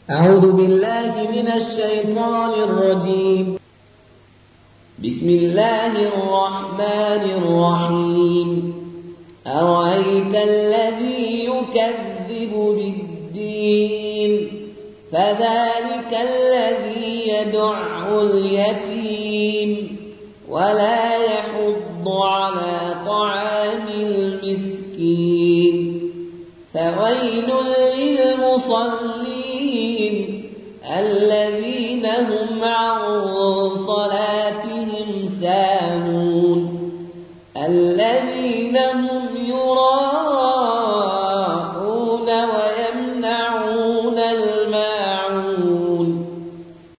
أعوذ بالله من الشيطان الرجيم. بسم الله الرحمن الرحيم. أرأيت الذي يكذب بالدين فذلك الذي يدع اليتيم ولا يحض على طعام المسكين فويل للمصلين الذين هم عن صلاتهم ساهون